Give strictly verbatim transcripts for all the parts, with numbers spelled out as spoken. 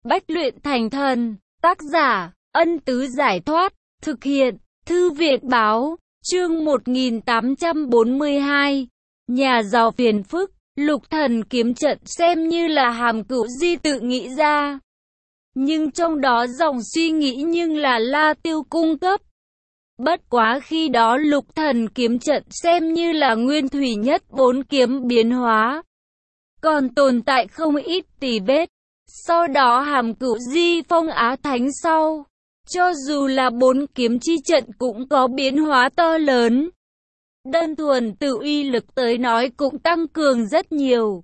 Bách luyện thành thần. Tác giả, Ân Tứ Giải Thoát. Thực hiện, Thư viện Báo. Chương một nghìn tám trăm bốn mươi hai. Nhà giàu phiền phức. Lục thần kiếm trận xem như là Hàm Cửu Di tự nghĩ ra. Nhưng trong đó dòng suy nghĩ nhưng là La Tiêu cung cấp. Bất quá khi đó lục thần kiếm trận xem như là nguyên thủy nhất bốn kiếm biến hóa. Còn tồn tại không ít tì vết. Sau đó Hàm Cửu Di phong Á Thánh sau. Cho dù là bốn kiếm chi trận cũng có biến hóa to lớn. Đơn thuần từ uy lực tới nói cũng tăng cường rất nhiều.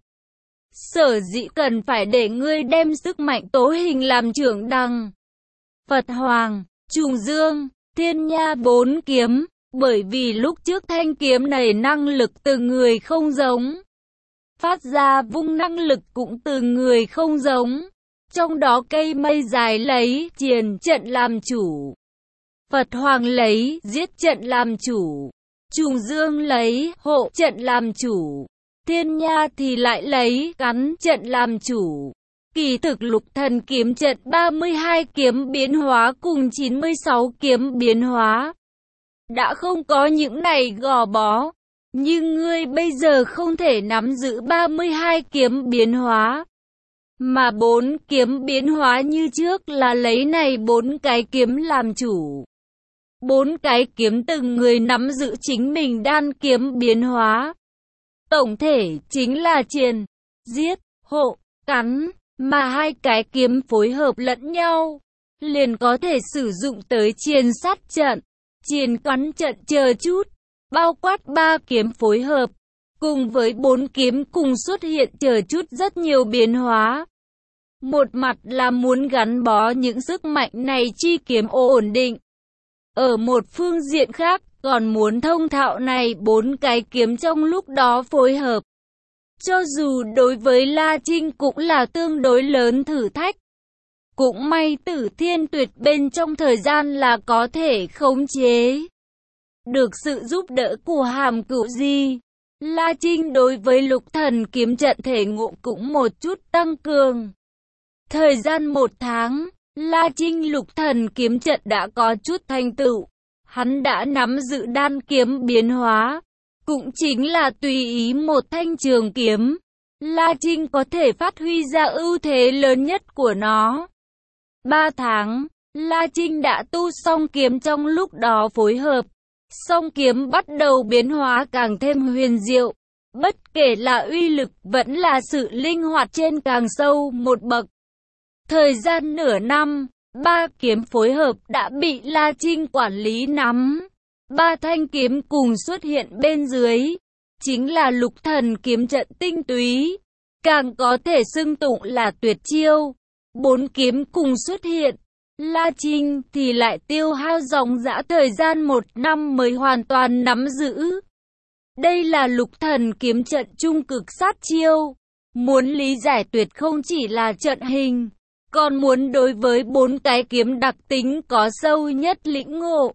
Sở dĩ cần phải để ngươi đem sức mạnh tố hình làm trưởng đằng. Phật Hoàng, Trùng Dương, Thiên Nha bốn kiếm. Bởi vì lúc trước thanh kiếm này năng lực từ người không giống. Phát ra vung năng lực cũng từ người không giống. Trong đó cây mây dài lấy triền trận làm chủ. Phật Hoàng lấy giết trận làm chủ. Trùng Dương lấy hộ trận làm chủ. Thiên Nha thì lại lấy cắn trận làm chủ. Kỳ thực lục thần kiếm trận ba mươi hai kiếm biến hóa cùng chín mươi sáu kiếm biến hóa. Đã không có những này gò bó. Nhưng ngươi bây giờ không thể nắm giữ ba mươi hai kiếm biến hóa. Mà bốn kiếm biến hóa như trước là lấy này bốn cái kiếm làm chủ. Bốn cái kiếm từng người nắm giữ chính mình đan kiếm biến hóa. Tổng thể chính là triền, giết, hộ, cắn, mà hai cái kiếm phối hợp lẫn nhau, liền có thể sử dụng tới triền sát trận, triền cắn trận chờ chút, bao quát ba kiếm phối hợp, cùng với bốn kiếm cùng xuất hiện chờ chút rất nhiều biến hóa. Một mặt là muốn gắn bó những sức mạnh này chi kiếm ổn định. Ở một phương diện khác, còn muốn thông thạo này bốn cái kiếm trong lúc đó phối hợp. Cho dù đối với La Trinh cũng là tương đối lớn thử thách. Cũng may Tử Thiên Tuyệt bên trong thời gian là có thể khống chế. Được sự giúp đỡ của Hàm Cửu Di, La Trinh đối với lục thần kiếm trận thể ngộ cũng một chút tăng cường. Thời gian một tháng, La Trinh lục thần kiếm trận đã có chút thành tựu. Hắn đã nắm giữ đan kiếm biến hóa, cũng chính là tùy ý một thanh trường kiếm. La Trinh có thể phát huy ra ưu thế lớn nhất của nó. Ba tháng, La Trinh đã tu xong kiếm trong lúc đó phối hợp. Song kiếm bắt đầu biến hóa càng thêm huyền diệu. Bất kể là uy lực vẫn là sự linh hoạt trên càng sâu một bậc. Thời gian nửa năm, ba kiếm phối hợp đã bị La Trinh quản lý nắm. Ba thanh kiếm cùng xuất hiện bên dưới, chính là lục thần kiếm trận tinh túy, càng có thể xưng tụng là tuyệt chiêu. Bốn kiếm cùng xuất hiện, La Trinh thì lại tiêu hao dòng dã thời gian một năm mới hoàn toàn nắm giữ. Đây là lục thần kiếm trận trung cực sát chiêu. Muốn lý giải tuyệt không chỉ là trận hình, còn muốn đối với bốn cái kiếm đặc tính có sâu nhất lĩnh ngộ.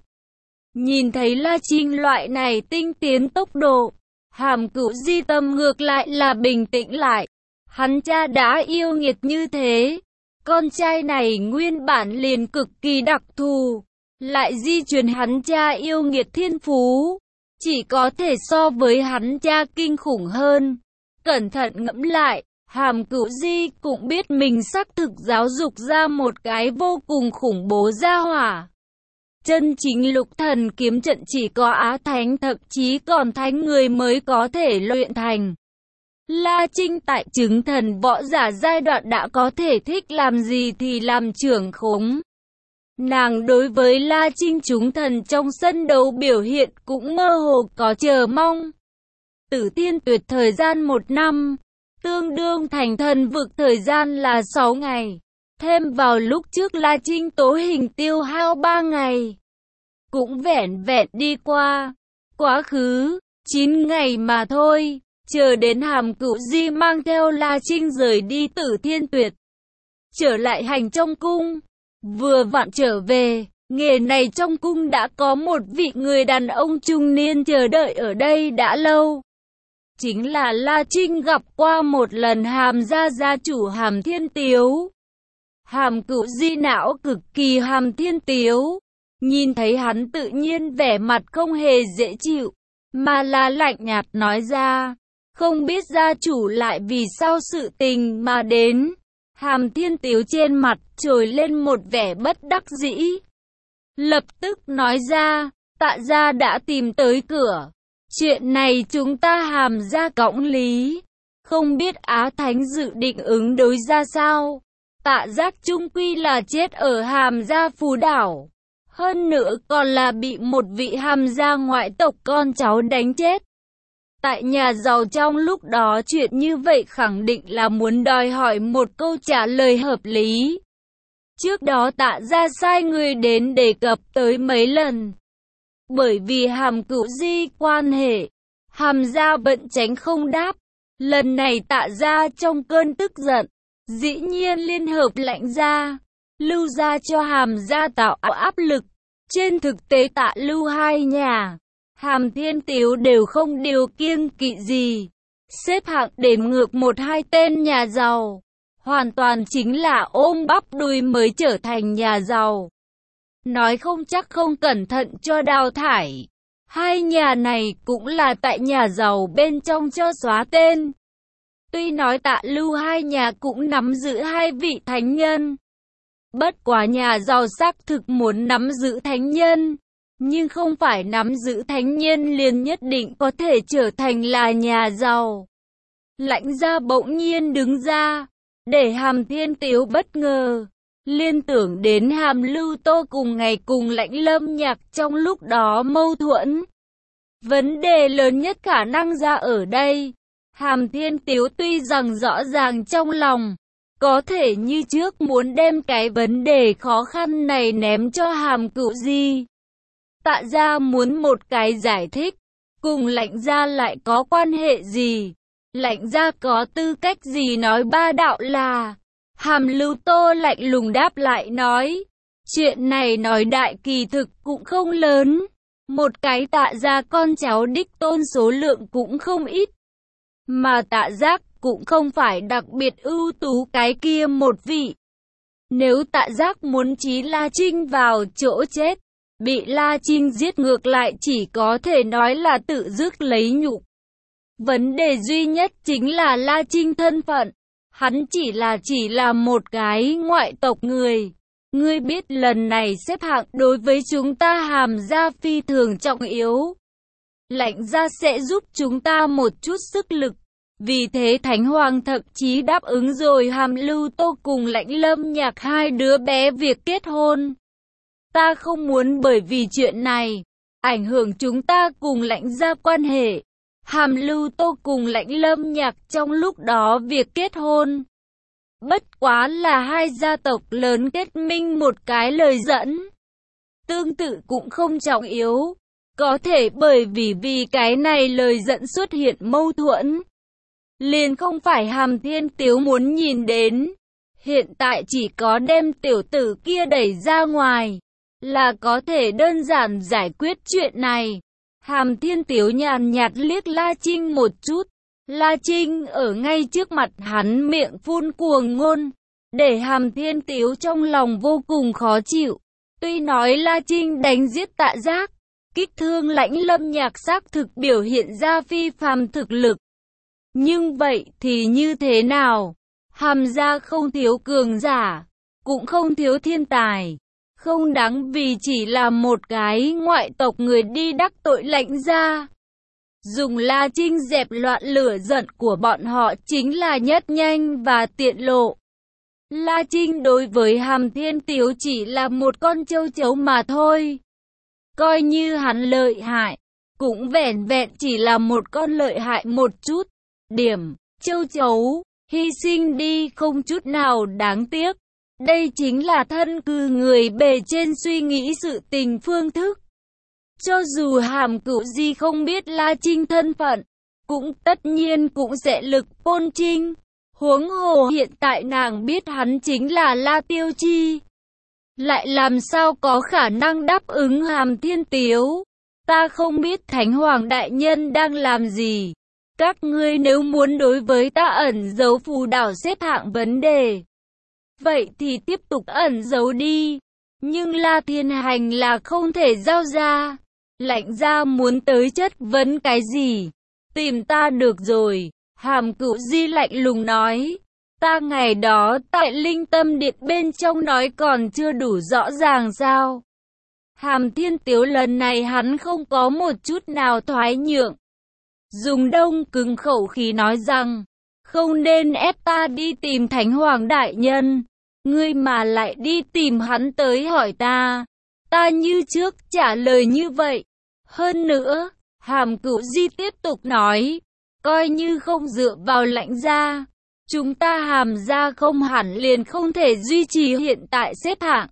Nhìn thấy La Trinh loại này tinh tiến tốc độ, Hàm Cửu Di tâm ngược lại là bình tĩnh lại. Hắn cha đã yêu nghiệt như thế. Con trai này nguyên bản liền cực kỳ đặc thù, lại di truyền hắn cha yêu nghiệt thiên phú, chỉ có thể so với hắn cha kinh khủng hơn. Cẩn thận ngẫm lại, Hàm Cửu Di cũng biết mình xác thực giáo dục ra một cái vô cùng khủng bố gia hỏa. Chân chính lục thần kiếm trận chỉ có Á Thánh thậm chí còn thánh người mới có thể luyện thành. La Trinh tại chứng thần võ giả giai đoạn đã có thể thích làm gì thì làm trưởng khống. Nàng đối với La Trinh chúng thần trong sân đấu biểu hiện cũng mơ hồ có chờ mong. Tử Thiên Tuyệt thời gian một năm, tương đương thành thần vực thời gian là sáu ngày. Thêm vào lúc trước La Trinh tố hình tiêu hao ba ngày. Cũng vẻn vẹn đi qua. Quá khứ, chín ngày mà thôi. Chờ đến Hàm Cửu Di mang theo La Trinh rời đi Tử Thiên Tuyệt. Trở lại hành trong cung. Vừa vặn trở về, nghề này trong cung đã có một vị người đàn ông trung niên chờ đợi ở đây đã lâu. Chính là La Trinh gặp qua một lần Hàm gia gia chủ Hàm Thiên Tiếu. Hàm Cửu Di não cực kỳ Hàm Thiên Tiếu. Nhìn thấy hắn tự nhiên vẻ mặt không hề dễ chịu, mà là lạnh nhạt nói ra, không biết gia chủ lại vì sao sự tình mà đến. Hàm Thiên Tiếu trên mặt trồi lên một vẻ bất đắc dĩ. Lập tức nói ra, Tạ gia đã tìm tới cửa. Chuyện này chúng ta Hàm gia cõng lý. Không biết Á Thánh dự định ứng đối ra sao. Tạ Giác chung quy là chết ở Hàm gia Phù Đảo. Hơn nữa còn là bị một vị Hàm gia ngoại tộc con cháu đánh chết. Tại nhà giàu trong lúc đó chuyện như vậy khẳng định là muốn đòi hỏi một câu trả lời hợp lý. Trước đó Tạ gia sai người đến đề cập tới mấy lần. Bởi vì Hàm Cửu Di quan hệ, Hàm gia bận tránh không đáp. Lần này Tạ gia trong cơn tức giận, dĩ nhiên liên hợp Lãnh gia, Lưu gia cho Hàm gia tạo áp lực. Trên thực tế Tạ Lưu hai nhà, Hàm Thiên Tiếu đều không điều kiêng kỵ gì. Xếp hạng đếm ngược một hai tên nhà giàu. Hoàn toàn chính là ôm bắp đùi mới trở thành nhà giàu. Nói không chắc không cẩn thận cho đào thải. Hai nhà này cũng là tại nhà giàu bên trong cho xóa tên. Tuy nói Tạ Lưu hai nhà cũng nắm giữ hai vị thánh nhân. Bất quá nhà giàu xác thực muốn nắm giữ thánh nhân. Nhưng không phải nắm giữ thánh nhân liền nhất định có thể trở thành là nhà giàu. Lãnh gia bỗng nhiên đứng ra, để Hàm Thiên Tiếu bất ngờ. Liên tưởng đến Hàm Lưu Tô cùng ngày cùng Lãnh Lâm Nhạc trong lúc đó mâu thuẫn. Vấn đề lớn nhất khả năng ra ở đây. Hàm Thiên Tiếu tuy rằng rõ ràng trong lòng, có thể như trước muốn đem cái vấn đề khó khăn này ném cho Hàm Cửu Di. Tạ gia muốn một cái giải thích, cùng Lãnh gia lại có quan hệ gì? Lãnh gia có tư cách gì nói ba đạo là? Hàm Lưu Tô lạnh lùng đáp lại nói, chuyện này nói đại kỳ thực cũng không lớn. Một cái Tạ gia con cháu đích tôn số lượng cũng không ít. Mà Tạ Giác cũng không phải đặc biệt ưu tú cái kia một vị. Nếu Tạ Giác muốn chí La Trinh vào chỗ chết, bị La Trinh giết ngược lại chỉ có thể nói là tự dứt lấy nhục. Vấn đề duy nhất chính là La Trinh thân phận. Hắn chỉ là chỉ là một cái ngoại tộc người. Ngươi biết lần này xếp hạng đối với chúng ta Hàm gia phi thường trọng yếu. Lãnh gia sẽ giúp chúng ta một chút sức lực. Vì thế Thánh Hoàng thậm chí đáp ứng rồi Hàm Lưu Tô cùng Lãnh Lâm Nhạc hai đứa bé việc kết hôn. Ta không muốn bởi vì chuyện này ảnh hưởng chúng ta cùng Lãnh gia quan hệ. Hàm Lưu Tô cùng Lãnh Lâm Nhạc trong lúc đó việc kết hôn. Bất quá là hai gia tộc lớn kết minh một cái lời dẫn. Tương tự cũng không trọng yếu. Có thể bởi vì vì cái này lời dẫn xuất hiện mâu thuẫn. Liền không phải Hàm Thiên Tiếu muốn nhìn đến. Hiện tại chỉ có đem tiểu tử kia đẩy ra ngoài, là có thể đơn giản giải quyết chuyện này. Hàm Thiên Tiếu nhàn nhạt liếc La Trinh một chút. La Trinh ở ngay trước mặt hắn miệng phun cuồng ngôn, để Hàm Thiên Tiếu trong lòng vô cùng khó chịu. Tuy nói La Trinh đánh giết Tạ Giác, kích thương Lãnh Lâm Nhạc xác thực biểu hiện ra phi phàm thực lực. Nhưng vậy thì như thế nào? Hàm gia không thiếu cường giả, cũng không thiếu thiên tài. Không đáng vì chỉ là một cái ngoại tộc người đi đắc tội Lãnh gia. Dùng La Trinh dẹp loạn lửa giận của bọn họ chính là nhất nhanh và tiện lộ. La Trinh đối với Hàm Thiên Tiếu chỉ là một con châu chấu mà thôi. Coi như hắn lợi hại, cũng vẻn vẹn chỉ là một con lợi hại một chút. Điểm, châu chấu, hy sinh đi không chút nào đáng tiếc. Đây chính là thân cư người bề trên suy nghĩ sự tình phương thức. Cho dù Hàm Cửu Di không biết La Trinh thân phận, cũng tất nhiên cũng sẽ lực Pôn Trinh. Huống hồ hiện tại nàng biết hắn chính là La Tiêu Chi. Lại làm sao có khả năng đáp ứng Hàm Thiên Tiếu. Ta không biết Thánh Hoàng Đại Nhân đang làm gì. Các ngươi nếu muốn đối với ta ẩn giấu Phù Đảo xếp hạng vấn đề, vậy thì tiếp tục ẩn giấu đi. Nhưng La Thiên Hành là không thể giao ra. Lãnh gia muốn tới chất vấn cái gì? Tìm ta được rồi. Hàm Cửu Di lạnh lùng nói. Ta ngày đó tại Linh Tâm Điện bên trong nói còn chưa đủ rõ ràng sao? Hàm Thiên Tiếu lần này hắn không có một chút nào thoái nhượng. Dùng đông cứng khẩu khí nói rằng, không nên ép ta đi tìm Thánh Hoàng Đại Nhân. Ngươi mà lại đi tìm hắn tới hỏi ta. Ta như trước trả lời như vậy. Hơn nữa, Hàm Cửu Di tiếp tục nói, coi như không dựa vào Lãnh gia, chúng ta Hàm gia không hẳn liền không thể duy trì hiện tại xếp hạng.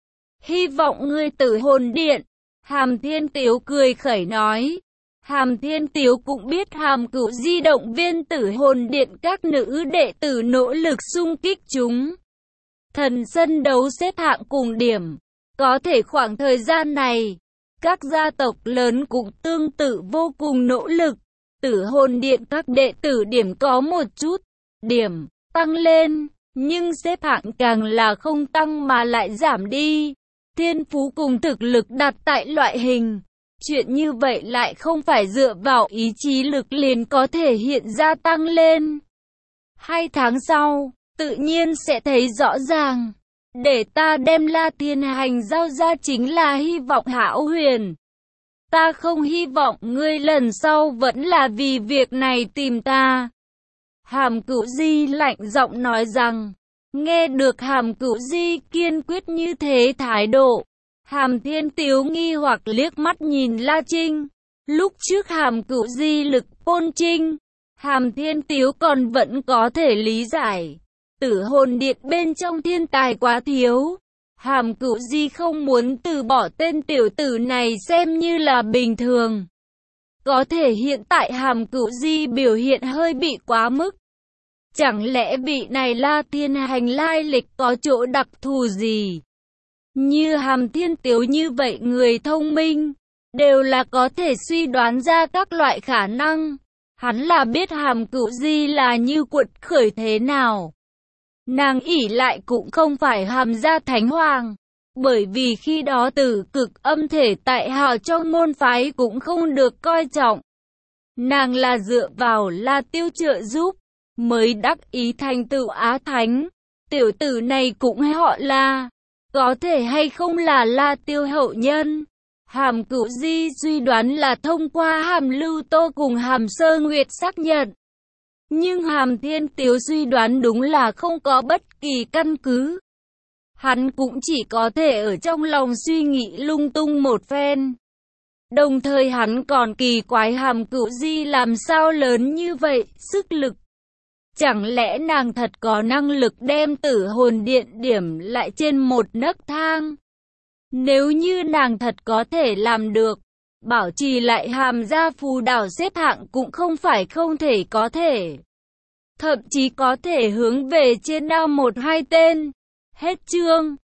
Hy vọng ngươi Tử Hồn Điện. Hàm Thiên Tiếu cười khẩy nói. Hàm Thiên Tiếu cũng biết Hàm Cửu Di động viên Tử Hồn Điện các nữ đệ tử nỗ lực xung kích chúng. Thần sân đấu xếp hạng cùng điểm. Có thể khoảng thời gian này, các gia tộc lớn cũng tương tự vô cùng nỗ lực. Tử Hồn Điện các đệ tử điểm có một chút điểm tăng lên, nhưng xếp hạng càng là không tăng mà lại giảm đi. Thiên phú cùng thực lực đặt tại loại hình. Chuyện như vậy lại không phải dựa vào ý chí lực liền có thể hiện ra tăng lên. Hai tháng sau, tự nhiên sẽ thấy rõ ràng. Để ta đem La Thiên Hành giao ra chính là hy vọng hão huyền. Ta không hy vọng ngươi lần sau vẫn là vì việc này tìm ta. Hàm Cửu Di lạnh giọng nói rằng. Nghe được Hàm Cửu Di kiên quyết như thế thái độ, Hàm Thiên Tiếu nghi hoặc liếc mắt nhìn La Trinh. Lúc trước Hàm Cửu Di lực Côn Trinh, Hàm Thiên Tiếu còn vẫn có thể lý giải. Tử Hồn Điện bên trong thiên tài quá thiếu. Hàm Cửu Di không muốn từ bỏ tên tiểu tử này xem như là bình thường. Có thể hiện tại Hàm Cửu Di biểu hiện hơi bị quá mức. Chẳng lẽ vị này La Thiên Hành lai lịch có chỗ đặc thù gì? Như Hàm Thiên Tiếu như vậy người thông minh, đều là có thể suy đoán ra các loại khả năng. Hắn là biết Hàm Cửu Di là như cuột khởi thế nào. Nàng ỷ lại cũng không phải Hàm gia Thánh Hoàng, bởi vì khi đó Tử Cực âm thể tại hào trong môn phái cũng không được coi trọng. Nàng là dựa vào La Tiêu trợ giúp, mới đắc ý thành tựu Á Thánh. Tiểu tử này cũng họ La, có thể hay không là La Tiêu hậu nhân? Hàm Cửu Di suy đoán là thông qua Hàm Lưu Tô cùng Hàm Sơ Nguyệt xác nhận. Nhưng Hàm Thiên Tiếu suy đoán đúng là không có bất kỳ căn cứ. Hắn cũng chỉ có thể ở trong lòng suy nghĩ lung tung một phen. Đồng thời hắn còn kỳ quái Hàm Cửu Di làm sao lớn như vậy, sức lực. Chẳng lẽ nàng thật có năng lực đem Tử Hồn Điện điểm lại trên một nấc thang? Nếu như nàng thật có thể làm được, bảo trì lại Hàm gia phù đảo xếp hạng cũng không phải không thể có thể. Thậm chí có thể hướng về trên ao một hai tên. Hết chương.